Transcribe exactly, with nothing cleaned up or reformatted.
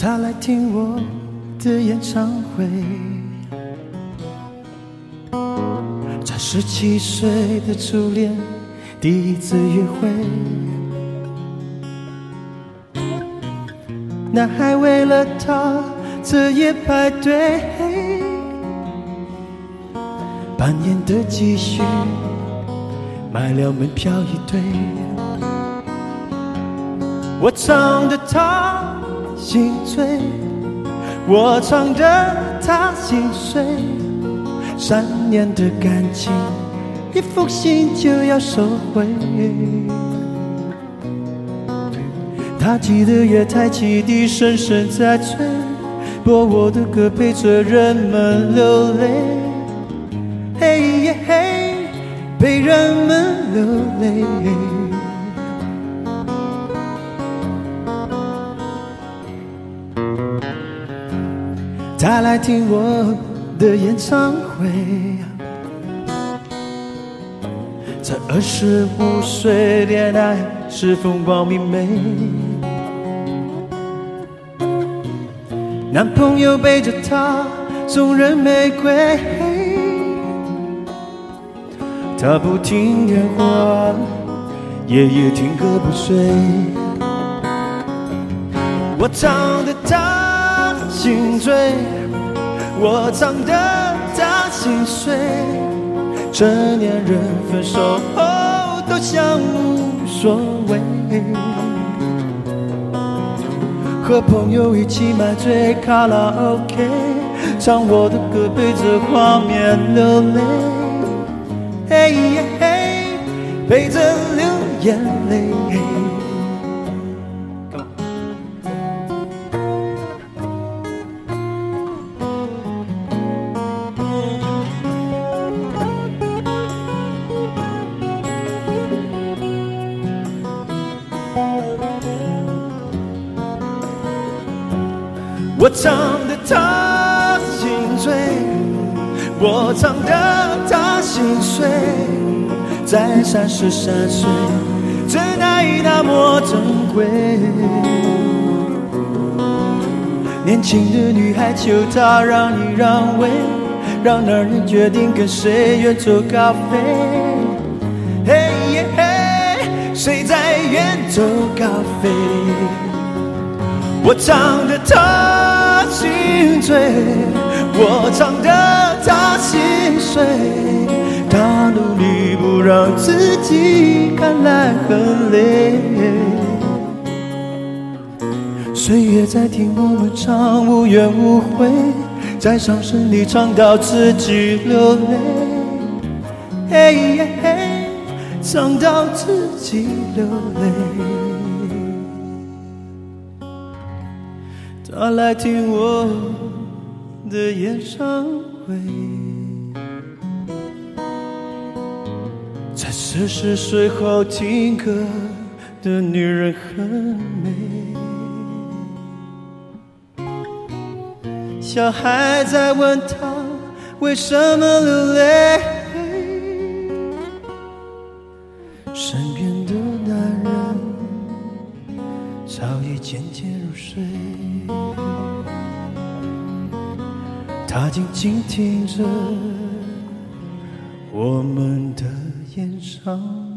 他来听我的演唱会，在十七岁的初恋第一次约会，男孩为了她彻夜排队，半年的积蓄买了门票一对，我唱得他心醉，我唱得他心碎，三年的感情一封信就要收回，他记得月台汽笛声声在催，播我的歌陪着人们流泪，嘿耶嘿，陪人们流泪。他来听我的演唱会，才二十五岁，恋爱是风光明媚，男朋友背着她送人玫瑰，她不听电话，夜夜听歌不睡，我唱得她心醉，我唱得她心碎，成年人分手后都像无所谓，和朋友一起买醉卡拉 OK， 唱我的歌陪着画面流泪，嘿耶嘿，陪着流眼泪。我唱得她心醉，我唱得她心碎，在三十三岁，真爱那么珍贵。年轻的女孩求她让一让位，让男人决定跟谁远走高飞。嘿耶嘿，谁在远走高飞？我唱得她心醉，我唱得她心碎，她努力不让自己看来很累，岁月在听我们唱，无怨无悔，在伤声里唱到自己流泪，嘿耶嘿，唱到自己流泪。他来听我的演唱会，在四十岁后听歌的女人很美，小孩在问她为什么流泪，身边的男人早已渐渐入睡，他静静听着我们的演唱